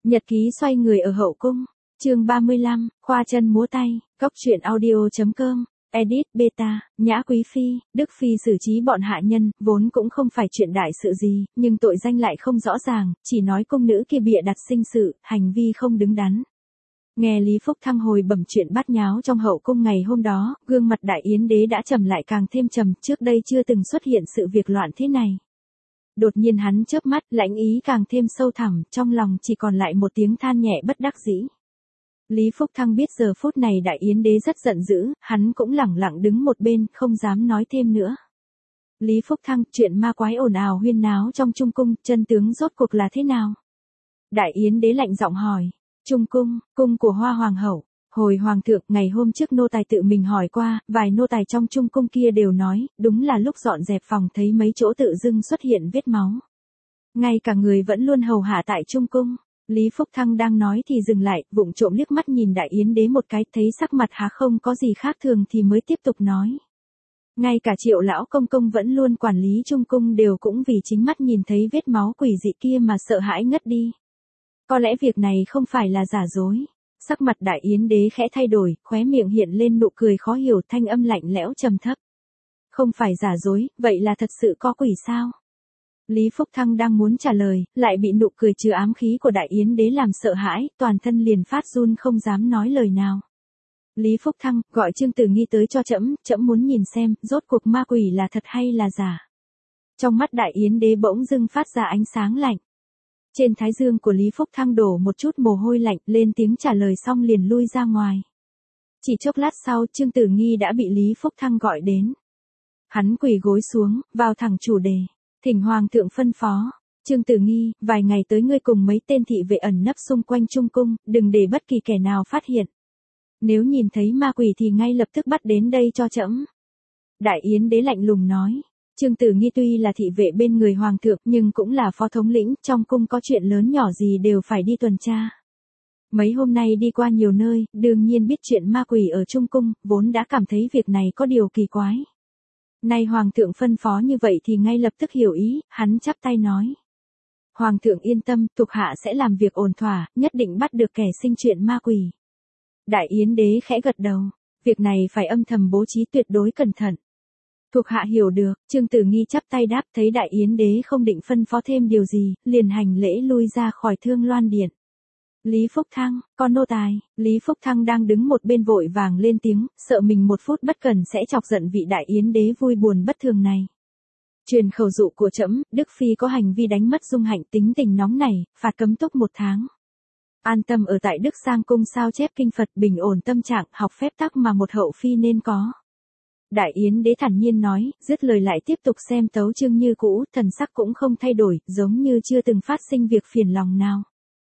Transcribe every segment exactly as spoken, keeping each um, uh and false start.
Nhật ký xoay người ở hậu cung, chương ba mươi lăm, khoa chân múa tay, cóc truyện audio chấm com, edit beta, Nhã Quý Phi, Đức Phi xử trí bọn hạ nhân, vốn cũng không phải chuyện đại sự gì, nhưng tội danh lại không rõ ràng, chỉ nói cung nữ kia bịa đặt sinh sự, hành vi không đứng đắn. Nghe Lý Phúc Thăng hồi bẩm chuyện bát nháo trong hậu cung ngày hôm đó, gương mặt Đại Yến đế đã trầm lại càng thêm trầm, trước đây chưa từng xuất hiện sự việc loạn thế này. Đột nhiên hắn chớp mắt, lãnh ý càng thêm sâu thẳm, trong lòng chỉ còn lại một tiếng than nhẹ bất đắc dĩ. Lý Phúc Thăng biết giờ phút này Đại Yến đế rất giận dữ, hắn cũng lẳng lặng đứng một bên, không dám nói thêm nữa. Lý Phúc Thăng, chuyện ma quái ồn ào huyên náo trong Trung cung, chân tướng rốt cuộc là thế nào? Đại Yến đế lạnh giọng hỏi. Trung cung, cung của Hoa Hoàng hậu. Hồi Hoàng thượng, ngày hôm trước nô tài tự mình hỏi qua, vài nô tài trong Trung cung kia đều nói, đúng là lúc dọn dẹp phòng thấy mấy chỗ tự dưng xuất hiện vết máu. Ngay cả người vẫn luôn hầu hạ tại Trung cung. Lý Phúc Thăng đang nói thì dừng lại, vụng trộm liếc mắt nhìn Đại Yến đế một cái, thấy sắc mặt há không có gì khác thường thì mới tiếp tục nói. Ngay cả Triệu lão công công vẫn luôn quản lý Trung cung đều cũng vì chính mắt nhìn thấy vết máu quỷ dị kia mà sợ hãi ngất đi. Có lẽ việc này không phải là giả dối. Sắc mặt Đại Yến đế khẽ thay đổi, khóe miệng hiện lên nụ cười khó hiểu, thanh âm lạnh lẽo trầm thấp. Không phải giả dối, vậy là thật sự có quỷ sao? Lý Phúc Thăng đang muốn trả lời, lại bị nụ cười chứa ám khí của Đại Yến đế làm sợ hãi, toàn thân liền phát run không dám nói lời nào. Lý Phúc Thăng, gọi Trương Tử Nghi tới cho trẫm, trẫm muốn nhìn xem, rốt cuộc ma quỷ là thật hay là giả. Trong mắt Đại Yến đế bỗng dưng phát ra ánh sáng lạnh. Trên thái dương của Lý Phúc Thăng đổ một chút mồ hôi lạnh, lên tiếng trả lời xong liền lui ra ngoài. Chỉ chốc lát sau, Trương Tử Nghi đã bị Lý Phúc Thăng gọi đến. Hắn quỳ gối xuống, vào thẳng chủ đề. Thỉnh Hoàng thượng phân phó. Trương Tử Nghi, vài ngày tới ngươi cùng mấy tên thị vệ ẩn nấp xung quanh Trung cung, đừng để bất kỳ kẻ nào phát hiện. Nếu nhìn thấy ma quỷ thì ngay lập tức bắt đến đây cho trẫm. Đại Yến đế lạnh lùng nói. Trương Tử Nghi tuy là thị vệ bên người Hoàng thượng nhưng cũng là phó thống lĩnh, trong cung có chuyện lớn nhỏ gì đều phải đi tuần tra. Mấy hôm nay đi qua nhiều nơi, đương nhiên biết chuyện ma quỷ ở Trung cung, vốn đã cảm thấy việc này có điều kỳ quái. Nay Hoàng thượng phân phó như vậy thì ngay lập tức hiểu ý, hắn chắp tay nói. Hoàng thượng yên tâm, thuộc hạ sẽ làm việc ổn thỏa, nhất định bắt được kẻ sinh chuyện ma quỷ. Đại Yến đế khẽ gật đầu, việc này phải âm thầm bố trí tuyệt đối cẩn thận. Thuộc hạ hiểu được, Trương Tử Nghi chắp tay đáp, thấy Đại Yến đế không định phân phó thêm điều gì, liền hành lễ lui ra khỏi Thương Loan điện. Lý Phúc Thăng, con nô tài, Lý Phúc Thăng đang đứng một bên vội vàng lên tiếng, sợ mình một phút bất cẩn sẽ chọc giận vị Đại Yến đế vui buồn bất thường này. Truyền khẩu dụ của trẫm, Đức Phi có hành vi đánh mất dung hạnh, tính tình nóng nảy, phạt cấm túc một tháng. An tâm ở tại Đức Sang cung sao chép kinh Phật, bình ổn tâm trạng, học phép tắc mà một hậu phi nên có. Đại Yến đế thản nhiên nói, dứt lời lại tiếp tục xem tấu chương như cũ, thần sắc cũng không thay đổi, giống như chưa từng phát sinh việc phiền lòng nào.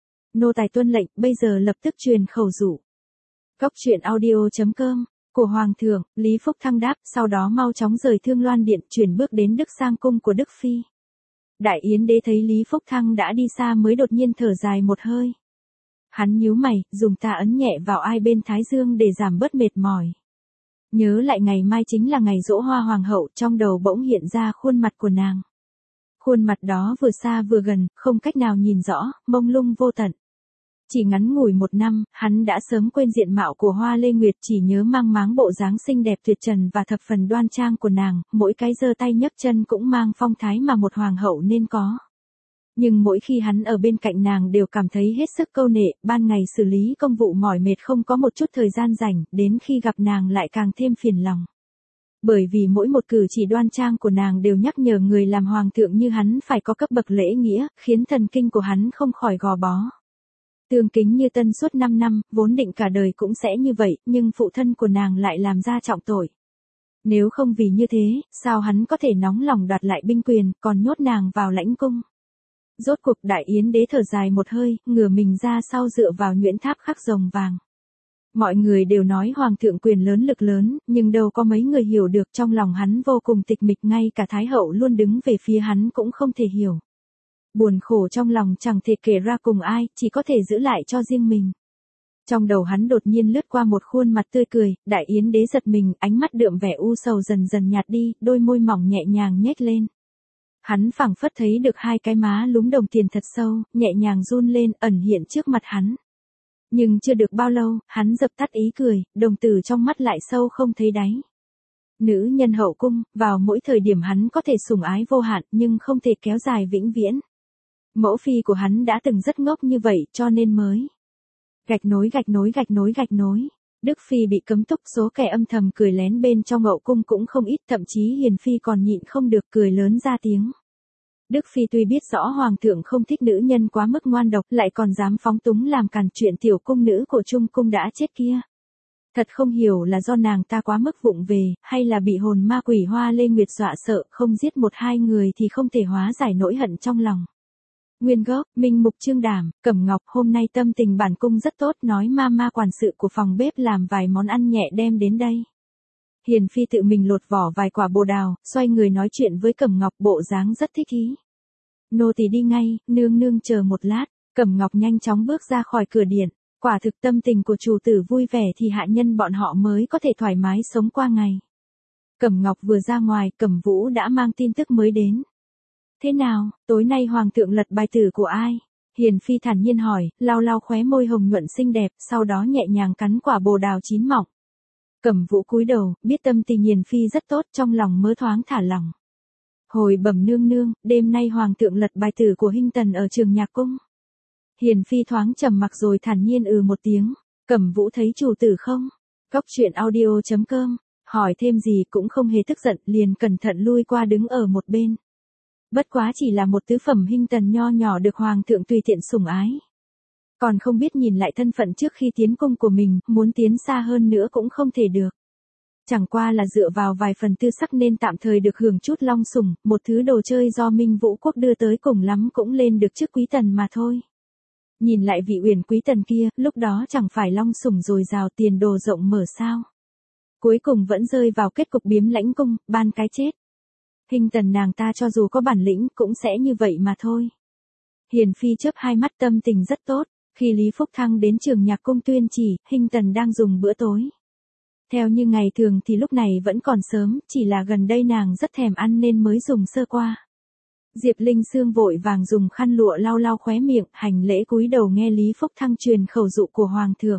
Nô tài tuân lệnh, bây giờ lập tức truyền khẩu dụ. Cóc truyện audio chấm com, của Hoàng thượng, Lý Phúc Thăng đáp, sau đó mau chóng rời Thương Loan điện, chuyển bước đến Đức Sang cung của Đức Phi. Đại Yến đế thấy Lý Phúc Thăng đã đi xa mới đột nhiên thở dài một hơi. Hắn nhíu mày, dùng tà ấn nhẹ vào ai bên thái dương để giảm bớt mệt mỏi. Nhớ lại ngày mai chính là ngày giỗ Hoa Hoàng hậu, trong đầu bỗng hiện ra khuôn mặt của nàng. Khuôn mặt đó vừa xa vừa gần, không cách nào nhìn rõ, mông lung vô tận. Chỉ ngắn ngủi một năm, hắn đã sớm quên diện mạo của Hoa Lê Nguyệt, chỉ nhớ mang máng bộ dáng xinh đẹp tuyệt trần và thập phần đoan trang của nàng, mỗi cái giơ tay nhấc chân cũng mang phong thái mà một hoàng hậu nên có. Nhưng mỗi khi hắn ở bên cạnh nàng đều cảm thấy hết sức câu nệ, ban ngày xử lý công vụ mỏi mệt không có một chút thời gian rảnh, đến khi gặp nàng lại càng thêm phiền lòng. Bởi vì mỗi một cử chỉ đoan trang của nàng đều nhắc nhở người làm hoàng thượng như hắn phải có cấp bậc lễ nghĩa, khiến thần kinh của hắn không khỏi gò bó. Tương kính như tân suốt năm năm, vốn định cả đời cũng sẽ như vậy, nhưng phụ thân của nàng lại làm ra trọng tội. Nếu không vì như thế, sao hắn có thể nóng lòng đoạt lại binh quyền, còn nhốt nàng vào lãnh cung. Rốt cuộc Đại Yến đế thở dài một hơi, ngửa mình ra sau dựa vào nhuyễn tháp khắc rồng vàng. Mọi người đều nói Hoàng thượng quyền lớn lực lớn, nhưng đâu có mấy người hiểu được, trong lòng hắn vô cùng tịch mịch, ngay cả Thái hậu luôn đứng về phía hắn cũng không thể hiểu. Buồn khổ trong lòng chẳng thể kể ra cùng ai, chỉ có thể giữ lại cho riêng mình. Trong đầu hắn đột nhiên lướt qua một khuôn mặt tươi cười, Đại Yến đế giật mình, ánh mắt đượm vẻ u sầu dần dần nhạt đi, đôi môi mỏng nhẹ nhàng nhếch lên. Hắn phảng phất thấy được hai cái má lúm đồng tiền thật sâu, nhẹ nhàng run lên, ẩn hiện trước mặt hắn. Nhưng chưa được bao lâu, hắn dập tắt ý cười, đồng tử trong mắt lại sâu không thấy đáy. Nữ nhân hậu cung, vào mỗi thời điểm hắn có thể sủng ái vô hạn nhưng không thể kéo dài vĩnh viễn. Mẫu phi của hắn đã từng rất ngốc như vậy cho nên mới. Gạch nối gạch nối gạch nối gạch nối. Đức Phi bị cấm túc, số kẻ âm thầm cười lén bên trong hậu cung cũng không ít, thậm chí Hiền Phi còn nhịn không được cười lớn ra tiếng. Đức Phi tuy biết rõ Hoàng thượng không thích nữ nhân quá mức ngoan độc, lại còn dám phóng túng làm càn chuyện tiểu cung nữ của Trung cung đã chết kia. Thật không hiểu là do nàng ta quá mức vụng về, hay là bị hồn ma quỷ Hoa Lê Nguyệt dọa sợ, không giết một hai người thì không thể hóa giải nỗi hận trong lòng. Nguyên gốc, Minh Mục Trương Đảm, Cẩm Ngọc, hôm nay tâm tình bản cung rất tốt, nói ma ma quản sự của phòng bếp làm vài món ăn nhẹ đem đến đây. Hiền Phi tự mình lột vỏ vài quả bồ đào, xoay người nói chuyện với Cẩm Ngọc, bộ dáng rất thích ý. Nô tỳ đi ngay, nương nương chờ một lát. Cẩm Ngọc nhanh chóng bước ra khỏi cửa điện. Quả thực tâm tình của chủ tử vui vẻ thì hạ nhân bọn họ mới có thể thoải mái sống qua ngày. Cẩm Ngọc vừa ra ngoài, Cẩm Vũ đã mang tin tức mới đến. Thế nào, tối nay Hoàng thượng lật bài tử của ai? Hiền Phi thản nhiên hỏi, lau lau khóe môi hồng nhuận xinh đẹp, sau đó nhẹ nhàng cắn quả bồ đào chín mọng. Cẩm Vũ cúi đầu, biết tâm tình Hiền Phi rất tốt, trong lòng mớ thoáng thả lòng. Hồi bẩm nương nương, đêm nay Hoàng thượng lật bài tử của Hinh Tần ở Trường Nhạc Cung. Hiền Phi thoáng trầm mặc rồi thản nhiên ừ một tiếng. Cẩm Vũ thấy chủ tử không? Góc truyện audio chấm com, hỏi thêm gì cũng không hề tức giận, liền cẩn thận lui qua đứng ở một bên. Bất quá chỉ là một tứ phẩm Hinh Tần nho nhỏ được Hoàng thượng tùy tiện sủng ái. Còn không biết nhìn lại thân phận trước khi tiến cung của mình, muốn tiến xa hơn nữa cũng không thể được. Chẳng qua là dựa vào vài phần tư sắc nên tạm thời được hưởng chút long sủng, một thứ đồ chơi do Minh Vũ Quốc đưa tới cùng lắm cũng lên được chức quý tần mà thôi. Nhìn lại vị Uyển quý tần kia, lúc đó chẳng phải long sủng dồi dào tiền đồ rộng mở sao. Cuối cùng vẫn rơi vào kết cục biếm lãnh cung, ban cái chết. Hinh Tần nàng ta cho dù có bản lĩnh cũng sẽ như vậy mà thôi. Hiền Phi chớp hai mắt, tâm tình rất tốt, khi Lý Phúc Thăng đến Trường Nhạc Cung tuyên chỉ, Hinh Tần đang dùng bữa tối. Theo như ngày thường thì lúc này vẫn còn sớm, chỉ là gần đây nàng rất thèm ăn nên mới dùng sơ qua. Diệp Linh Sương vội vàng dùng khăn lụa lau lau khóe miệng, hành lễ cúi đầu nghe Lý Phúc Thăng truyền khẩu dụ của Hoàng thượng.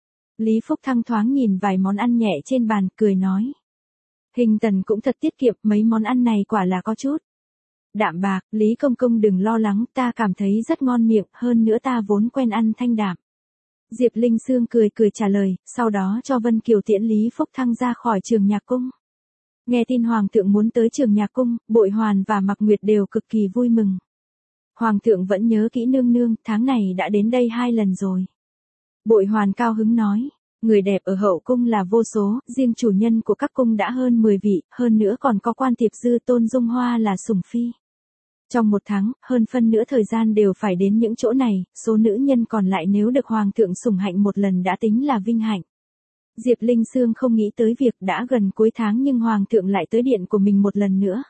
Lý Phúc Thăng thoáng nhìn vài món ăn nhẹ trên bàn, cười nói. Hinh Tần cũng thật tiết kiệm, mấy món ăn này quả là có chút đạm bạc, Lý Công Công đừng lo lắng, ta cảm thấy rất ngon miệng, hơn nữa ta vốn quen ăn thanh đạm. Diệp Linh Sương cười cười trả lời, sau đó cho Vân Kiều tiễn Lý Phúc Thăng ra khỏi Trường Nhạc Cung. Nghe tin Hoàng thượng muốn tới Trường Nhạc Cung, Bội Hoàn và Mạc Nguyệt đều cực kỳ vui mừng. Hoàng thượng vẫn nhớ kỹ nương nương, tháng này đã đến đây hai lần rồi. Bội Hoàn cao hứng nói, người đẹp ở hậu cung là vô số, riêng chủ nhân của các cung đã hơn mười vị, hơn nữa còn có quan tiệp dư Tôn Dung Hoa là sủng phi. Trong một tháng, hơn phân nửa thời gian đều phải đến những chỗ này, số nữ nhân còn lại nếu được Hoàng thượng sủng hạnh một lần đã tính là vinh hạnh. Diệp Linh Sương không nghĩ tới việc đã gần cuối tháng nhưng Hoàng thượng lại tới điện của mình một lần nữa.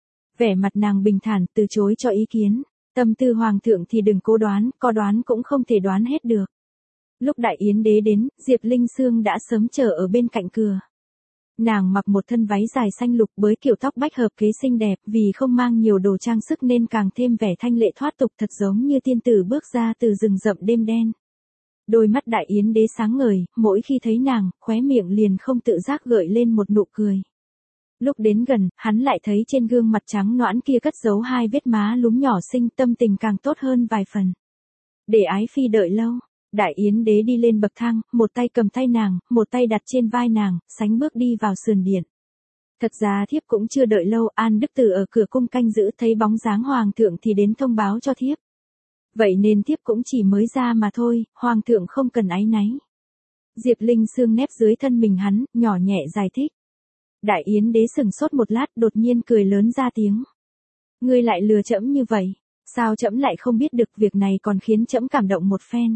Vẻ mặt nàng bình thản, từ chối cho ý kiến. Tâm tư Hoàng thượng thì đừng cố đoán, có đoán cũng không thể đoán hết được. Lúc Đại Yến Đế đến, Diệp Linh Sương đã sớm chờ ở bên cạnh cửa. Nàng mặc một thân váy dài xanh lục với kiểu tóc bách hợp kế xinh đẹp, vì không mang nhiều đồ trang sức nên càng thêm vẻ thanh lệ thoát tục, thật giống như tiên tử bước ra từ rừng rậm đêm đen. Đôi mắt Đại Yến Đế sáng ngời, mỗi khi thấy nàng, khóe miệng liền không tự giác gợi lên một nụ cười. Lúc đến gần, hắn lại thấy trên gương mặt trắng nõn kia cất giấu hai vết má lúm nhỏ xinh, tâm tình càng tốt hơn vài phần. Để ái phi đợi lâu, Đại Yến Đế đi lên bậc thang, một tay cầm tay nàng, một tay đặt trên vai nàng, sánh bước đi vào sườn điện. Thật ra thiếp cũng chưa đợi lâu, An Đức Tử ở cửa cung canh giữ thấy bóng dáng Hoàng thượng thì đến thông báo cho thiếp. Vậy nên thiếp cũng chỉ mới ra mà thôi, Hoàng thượng không cần áy náy. Diệp Linh Sương nép dưới thân mình hắn, nhỏ nhẹ giải thích. Đại Yến Đế sừng sốt một lát, đột nhiên cười lớn ra tiếng. Ngươi lại lừa trẫm như vậy, sao trẫm lại không biết được, việc này còn khiến trẫm cảm động một phen.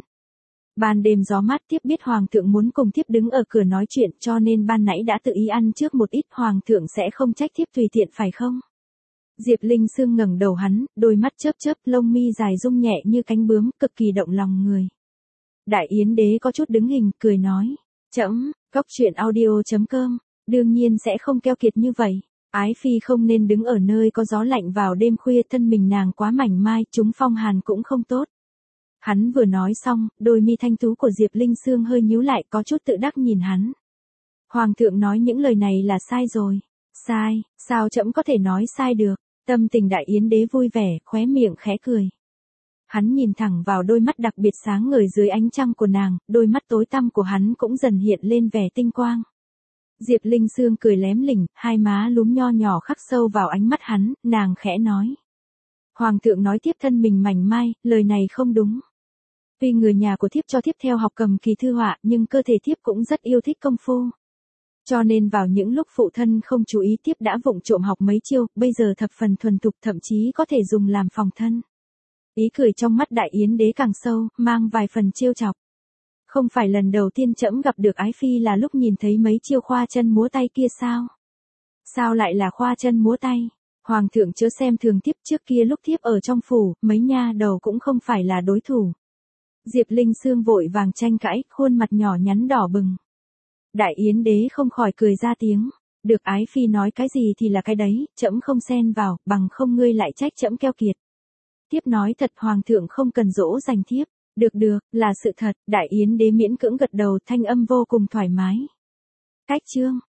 Ban đêm gió mát, thiếp biết Hoàng thượng muốn cùng thiếp đứng ở cửa nói chuyện, cho nên ban nãy đã tự ý ăn trước một ít, Hoàng thượng sẽ không trách thiếp tùy tiện phải không? Diệp Linh Sương ngẩng đầu hắn, đôi mắt chớp chớp, lông mi dài rung nhẹ như cánh bướm, cực kỳ động lòng người. Đại Yến Đế có chút đứng hình, cười nói, trẫm, góc truyện audio chấm com, đương nhiên sẽ không keo kiệt như vậy. Ái phi không nên đứng ở nơi có gió lạnh vào đêm khuya, thân mình nàng quá mảnh mai, chúng phong hàn cũng không tốt. Hắn vừa nói xong, đôi mi thanh tú của Diệp Linh Sương hơi nhíu lại, có chút tự đắc nhìn hắn. Hoàng thượng nói những lời này là sai rồi. Sai, sao trẫm có thể nói sai được? Tâm tình Đại Yến đế vui vẻ, khóe miệng khẽ cười. Hắn nhìn thẳng vào đôi mắt đặc biệt sáng ngời dưới ánh trăng của nàng, đôi mắt tối tăm của hắn cũng dần hiện lên vẻ tinh quang. Diệp Linh Sương cười lém lỉnh, hai má lúm nho nhỏ khắc sâu vào ánh mắt hắn, nàng khẽ nói. Hoàng thượng nói tiếp thân mình mảnh mai, lời này không đúng. Tuy người nhà của thiếp cho thiếp theo học cầm kỳ thư họa, nhưng cơ thể thiếp cũng rất yêu thích công phu. Cho nên vào những lúc phụ thân không chú ý, thiếp đã vụng trộm học mấy chiêu, bây giờ thập phần thuần thục, thậm chí có thể dùng làm phòng thân. Ý cười trong mắt Đại Yến đế càng sâu, mang vài phần trêu chọc. Không phải lần đầu tiên trẫm gặp được ái phi là lúc nhìn thấy mấy chiêu khoa chân múa tay kia sao? Sao lại là khoa chân múa tay? Hoàng thượng chớ xem thường thiếp, trước kia lúc thiếp ở trong phủ, mấy nha đầu cũng không phải là đối thủ. Diệp Linh Sương vội vàng tranh cãi, khuôn mặt nhỏ nhắn đỏ bừng. Đại Yến đế không khỏi cười ra tiếng. Được, ái phi nói cái gì thì là cái đấy, trẫm không xen vào, bằng không ngươi lại trách trẫm keo kiệt. Thiếp nói thật, hoàng thượng không cần dỗ dành thiếp. Được được, là sự thật. Đại Yến đế miễn cưỡng gật đầu, thanh âm vô cùng thoải mái. Cách chương